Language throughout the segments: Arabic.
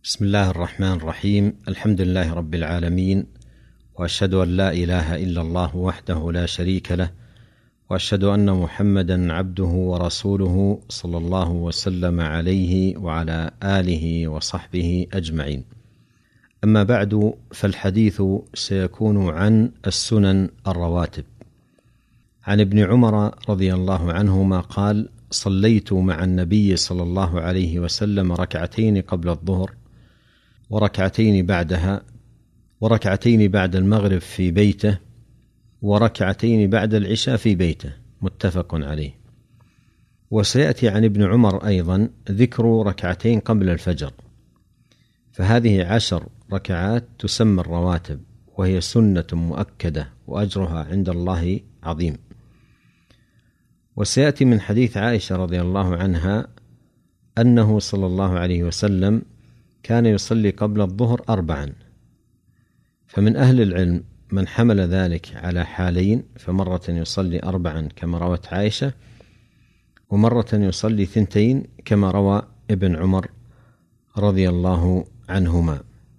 بسم الله الرحمن الرحيم. الحمد لله رب العالمين، وأشهد أن لا إله إلا الله وحده لا شريك له، وأشهد أن محمدا عبده ورسوله صلى الله وسلم عليه وعلى آله وصحبه أجمعين. أما بعد، فالحديث سيكون عن السنن الرواتب. عن ابن عمر رضي الله عنهما قال: صليت مع النبي صلى الله عليه وسلم ركعتين قبل الظهر وركعتين بعدها، وركعتين بعد المغرب في بيته، وركعتين بعد العشاء في بيته، متفق عليه. وسيأتي عن ابن عمر أيضا ذكر ركعتين قبل الفجر، فهذه 10 ركعات تسمى الرواتب، وهي سنة مؤكدة وأجرها عند الله عظيم. وسيأتي من حديث عائشة رضي الله عنها أنه صلى الله عليه وسلم كان يصلي قبل الظهر 4، فمن أهل العلم من حمل ذلك على حالين، فمرة يصلي 4 كما روت عائشة، ومرة يصلي 2 كما روى ابن عمر رضي الله عنهما.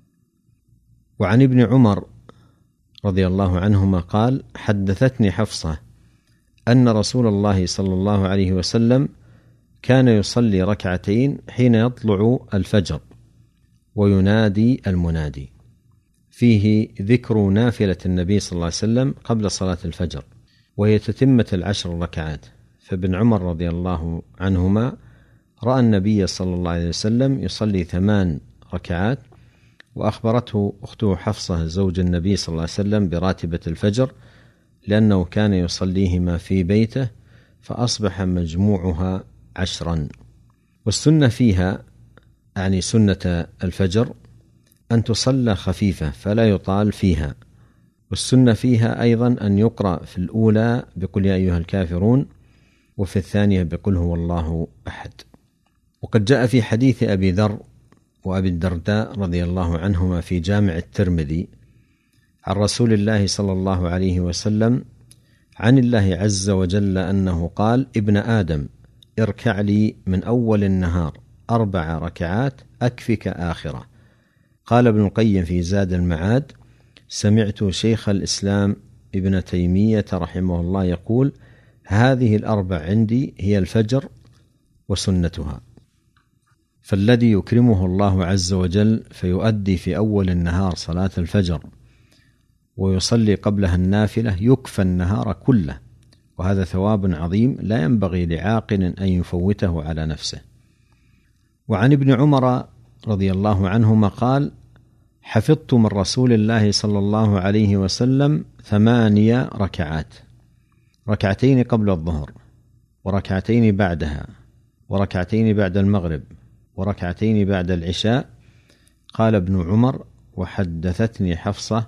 وعن ابن عمر رضي الله عنهما قال: حدثتني حفصة أن رسول الله صلى الله عليه وسلم كان يصلي ركعتين حين يطلع الفجر وينادي المنادي، فيه ذكر نافلة النبي صلى الله عليه وسلم قبل صلاة الفجر، وهي تتمة 10 ركعات. فابن عمر رضي الله عنهما رأى النبي صلى الله عليه وسلم يصلي 8 ركعات، وأخبرته أخته حفصة زوج النبي صلى الله عليه وسلم براتبة الفجر، لأنه كان يصليهما في بيته، فأصبح مجموعها 10. والسنة فيها، يعني سنة الفجر، أن تصلى خفيفة فلا يطال فيها. والسنة فيها أيضا أن يقرأ في الأولى بقل يا أيها الكافرون، وفي الثانية بقل هو الله أحد. وقد جاء في حديث أبي ذر وأبي الدرداء رضي الله عنهما في جامع الترمذي عن رسول الله صلى الله عليه وسلم عن الله عز وجل أنه قال: ابن آدم اركع لي من أول النهار 4 ركعات أكفك آخرة. قال ابن القيم في زاد المعاد: سمعت شيخ الإسلام ابن تيمية رحمه الله يقول: هذه 4 عندي هي الفجر وسنتها. فالذي يكرمه الله عز وجل فيؤدي في أول النهار صلاة الفجر ويصلي قبلها النافلة يكفى النهار كله، وهذا ثواب عظيم لا ينبغي لعاقل أن يفوته على نفسه. وعن ابن عمر رضي الله عنهما قال: حفظت من رسول الله صلى الله عليه وسلم 8 ركعات، 2 قبل الظهر، وركعتين بعدها، وركعتين بعد المغرب، وركعتين بعد العشاء. قال ابن عمر: وحدثتني حفصة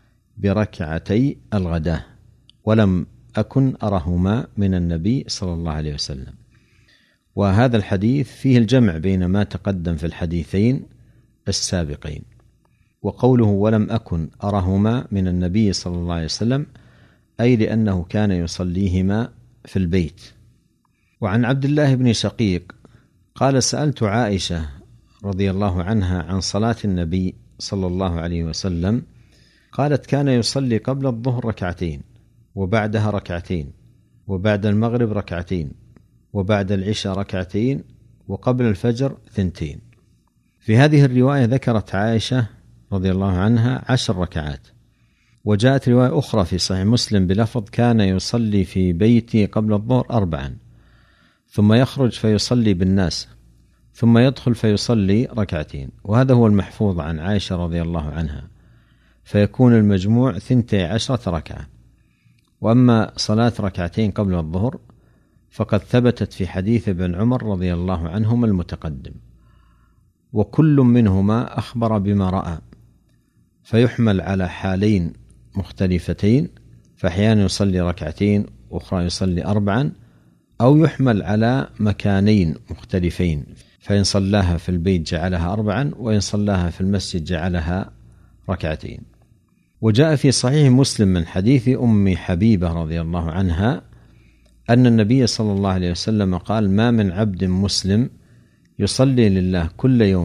بركعتي الغداة، ولم أكن أرهما من النبي صلى الله عليه وسلم. وهذا الحديث فيه الجمع بين ما تقدم في الحديثين السابقين. وقوله ولم أكن أرهما من النبي صلى الله عليه وسلم أي لأنه كان يصليهما في البيت. وعن عبد الله بن شقيق قال: سألت عائشة رضي الله عنها عن صلاة النبي صلى الله عليه وسلم، قالت: كان يصلي قبل الظهر 2، وبعدها 2، وبعد المغرب 2، وبعد العشاء 2، وقبل الفجر 2. في هذه الرواية ذكرت عائشة رضي الله عنها 10 ركعات. وجاءت رواية أخرى في صحيح مسلم بلفظ: كان يصلي في بيتي قبل الظهر 4، ثم يخرج فيصلي بالناس، ثم يدخل فيصلي 2. وهذا هو المحفوظ عن عائشة رضي الله عنها، فيكون المجموع 12 ركعة. وأما صلاة 2 قبل الظهر فقد ثبتت في حديث ابن عمر رضي الله عنهما المتقدم، وكل منهما أخبر بما رأى، فيحمل على حالين مختلفتين، فأحيانا يصلي 2 وأخرى يصلي 4، أو يحمل على مكانين مختلفين، فإن صلاها في البيت جعلها 4، وإن صلاها في المسجد جعلها 2. وجاء في صحيح مسلم من حديث أم حبيبة رضي الله عنها أن النبي صلى الله عليه وسلم قال: ما من عبد مسلم يصلي لله كل يوم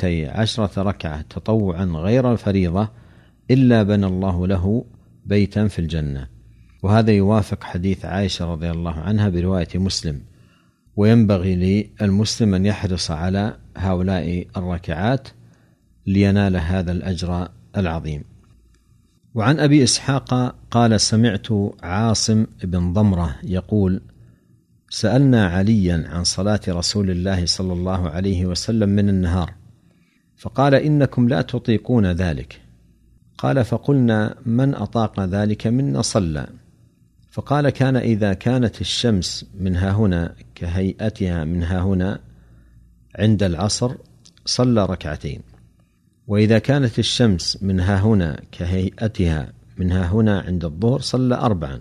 12 ركعة تطوعا غير الفريضة إلا بنى الله له بيتا في الجنة. وهذا يوافق حديث عائشة رضي الله عنها برواية مسلم. وينبغي للمسلم أن يحرص على هؤلاء الركعات لينال هذا الأجر العظيم. وعن أبي إسحاق قال: سمعت عاصم بن ضمرة يقول: سألنا عليا عن صلاة رسول الله صلى الله عليه وسلم من النهار، فقال: إنكم لا تطيقون ذلك. قال: فقلنا: من أطاق ذلك منا صلى. فقال: كان إذا كانت الشمس من هنا كهيئتها من هنا عند العصر صلى ركعتين، وإذا كانت الشمس من هنا كهيئتها من هنا عند الظهر صلى 4،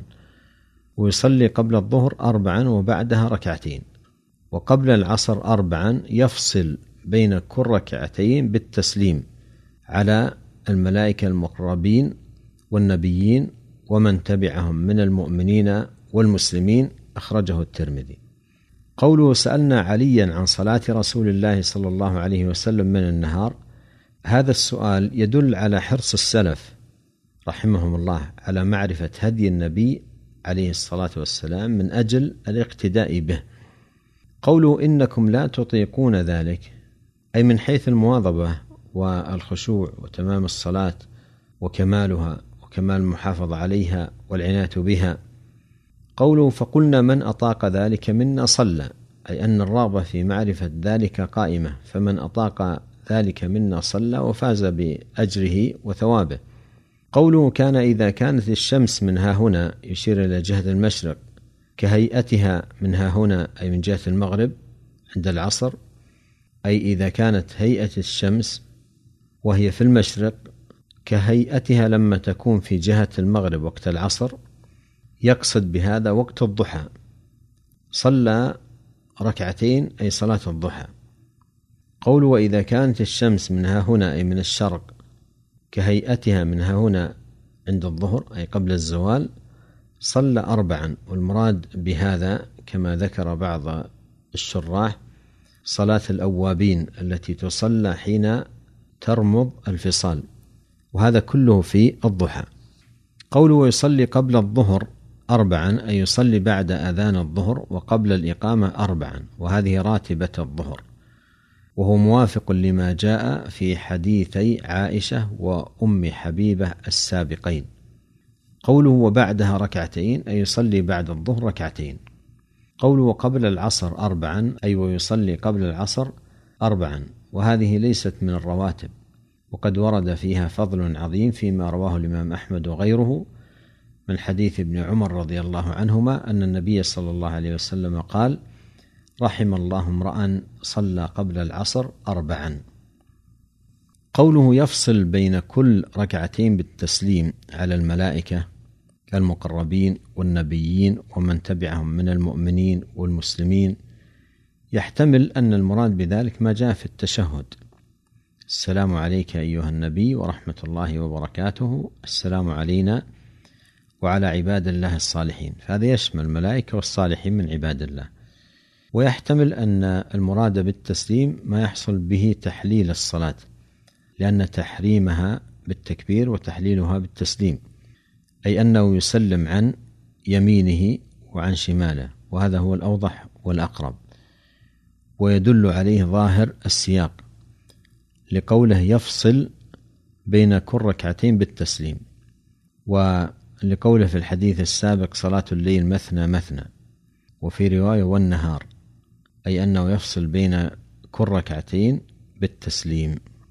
ويصلي قبل الظهر 4 وبعدها ركعتين، وقبل العصر 4، يفصل بين كل ركعتين بالتسليم على الملائكة المقربين والنبيين ومن تبعهم من المؤمنين والمسلمين. أخرجه الترمذي. قوله: سألنا عليا عن صلاة رسول الله صلى الله عليه وسلم من النهار، هذا السؤال يدل على حرص السلف رحمهم الله على معرفة هدي النبي عليه الصلاة والسلام من أجل الاقتداء به. قوله: إنكم لا تطيقون ذلك، أي من حيث المواظبة والخشوع وتمام الصلاة وكمالها وكمال المحافظة عليها والعناية بها. قوله: فقلنا: من أطاق ذلك منا صلى، أي أن الرغبة في معرفة ذلك قائمة، فمن أطاق ذلك منا صلى وفاز بأجره وثوابه. قوله: كان إذا كانت الشمس من هنا، يشير إلى جهة المشرق، كهيئتها من هنا، أي من جهة المغرب عند العصر، أي إذا كانت هيئة الشمس وهي في المشرق كهيئتها لما تكون في جهة المغرب وقت العصر، يقصد بهذا وقت الضحى، صلى ركعتين أي صلاة الضحى. قوله: وإذا كانت الشمس من هنا، أي من الشرق، كهيئتها من هنا عند الظهر، أي قبل الزوال، صلى 4. والمراد بهذا كما ذكر بعض الشراح صلاة الأوابين التي تصلى حين ترمض الفصال، وهذا كله في الضحى. قوله: ويصلي قبل الظهر 4، أي يصلي بعد أذان الظهر وقبل الإقامة 4، وهذه راتبة الظهر، وهو موافق لما جاء في حديثي عائشة وأم حبيبة السابقين. قوله: وبعدها ركعتين، أي يصلي بعد الظهر ركعتين. قوله: وقبل العصر 4، أي ويصلي قبل العصر 4، وهذه ليست من الرواتب، وقد ورد فيها فضل عظيم فيما رواه الإمام أحمد وغيره من حديث ابن عمر رضي الله عنهما أن النبي صلى الله عليه وسلم قال: رحم الله امرأ صلى قبل العصر 4. قوله: يفصل بين كل ركعتين بالتسليم على الملائكة المقربين والنبيين ومن تبعهم من المؤمنين والمسلمين، يحتمل أن المراد بذلك ما جاء في التشهد: السلام عليك أيها النبي ورحمة الله وبركاته، السلام علينا وعلى عباد الله الصالحين، فهذا يشمل الملائكة والصالحين من عباد الله. ويحتمل أن المراد بالتسليم ما يحصل به تحليل الصلاة، لأن تحريمها بالتكبير وتحليلها بالتسليم، أي أنه يسلم عن يمينه وعن شماله، وهذا هو الأوضح والأقرب، ويدل عليه ظاهر السياق لقوله: يفصل بين كل ركعتين بالتسليم، ولقوله في الحديث السابق: صلاة الليل مثنى مثنى، وفي رواية: والنهار، أي أنه يفصل بين كل ركعتين بالتسليم.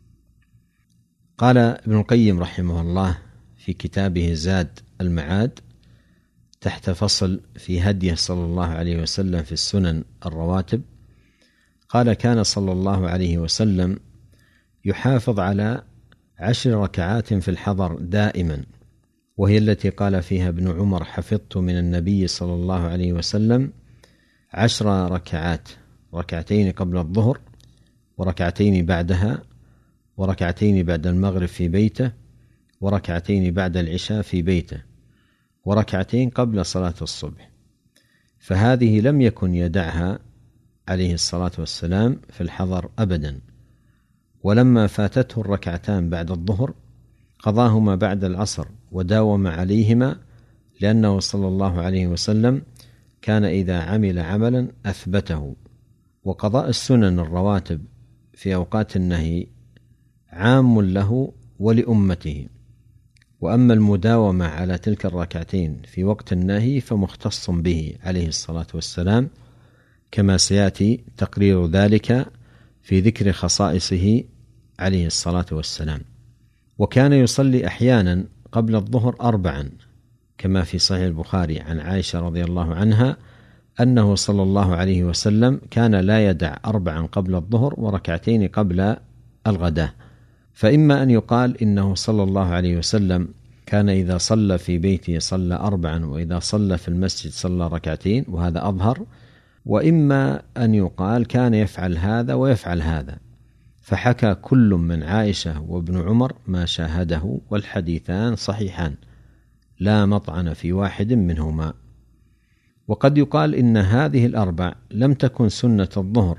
قال ابن القيم رحمه الله في كتابه زاد المعاد تحت فصل في هديه صلى الله عليه وسلم في السنن الرواتب، قال: كان صلى الله عليه وسلم يحافظ على 10 ركعات في الحضر دائما، وهي التي قال فيها ابن عمر: حفظت من النبي صلى الله عليه وسلم 10 ركعات، ركعتين قبل الظهر وركعتين بعدها وركعتين بعد المغرب في بيته وركعتين بعد العشاء في بيته وركعتين قبل صلاة الصبح. فهذه لم يكن يدعها عليه الصلاة والسلام في الحضر أبدا، ولما فاتته الركعتان بعد الظهر قضاهما بعد العصر وداوم عليهما، لأنه صلى الله عليه وسلم كان إذا عمل عملا أثبته. وقضاء السنن الرواتب في أوقات النهي عام له ولأمته، وأما المداومة على تلك الركعتين في وقت النهي فمختص به عليه الصلاة والسلام، كما سيأتي تقرير ذلك في ذكر خصائصه عليه الصلاة والسلام. وكان يصلي أحيانا قبل الظهر 4، كما في صحيح البخاري عن عائشة رضي الله عنها أنه صلى الله عليه وسلم كان لا يدع 4 قبل الظهر وركعتين قبل الغداء. فإما أن يقال إنه صلى الله عليه وسلم كان إذا صلى في بيته صلى 4، وإذا صلى في المسجد صلى ركعتين، وهذا أظهر. وإما أن يقال كان يفعل هذا ويفعل هذا، فحكى كل من عائشة وابن عمر ما شاهده، والحديثان صحيحان لا مطعن في واحد منهما. وقد يقال إن هذه ال4 لم تكن سنة الظهر،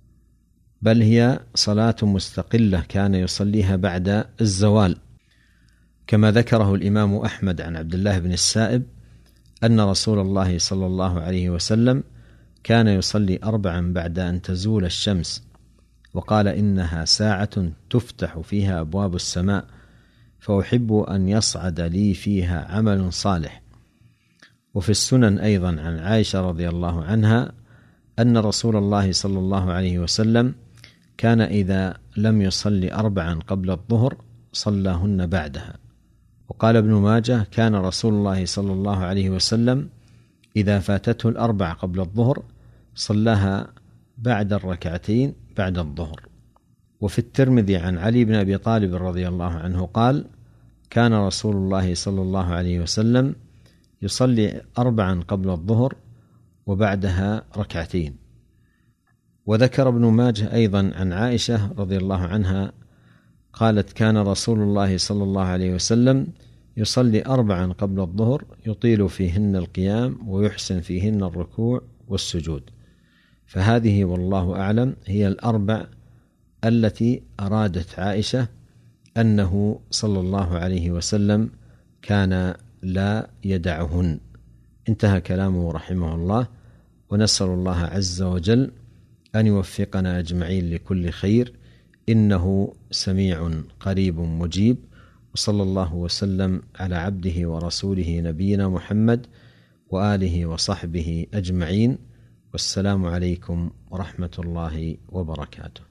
بل هي صلاة مستقلة كان يصليها بعد الزوال، كما ذكره الإمام أحمد عن عبد الله بن السائب أن رسول الله صلى الله عليه وسلم كان يصلي 4 بعد أن تزول الشمس، وقال إنها ساعة تفتح فيها أبواب السماء، فأحب أن يصعد لي فيها عمل صالح. وفي السنن أيضا عن عائشة رضي الله عنها أن رسول الله صلى الله عليه وسلم كان إذا لم يصلي 4 قبل الظهر صلاهن بعدها. وقال ابن ماجه كان رسول الله صلى الله عليه وسلم إذا فاتته 4 قبل الظهر صلاها بعد الركعتين بعد الظهر. وفي الترمذي عن علي بن أبي طالب رضي الله عنه قال كان رسول الله صلى الله عليه وسلم يصلي 4 قبل الظهر وبعدها ركعتين. وذكر ابن ماجه أيضا عن عائشة رضي الله عنها قالت كان رسول الله صلى الله عليه وسلم يصلي 4 قبل الظهر يطيل فيهن القيام ويحسن فيهن الركوع والسجود. فهذه والله أعلم هي ال4 التي أرادت عائشة أنه صلى الله عليه وسلم كان لا يدعهن. انتهى كلامه رحمه الله، ونسأل الله عز وجل أن يوفقنا أجمعين لكل خير، إنه سميع قريب مجيب. وصلى الله وسلم على عبده ورسوله نبينا محمد وآله وصحبه أجمعين، والسلام عليكم ورحمة الله وبركاته.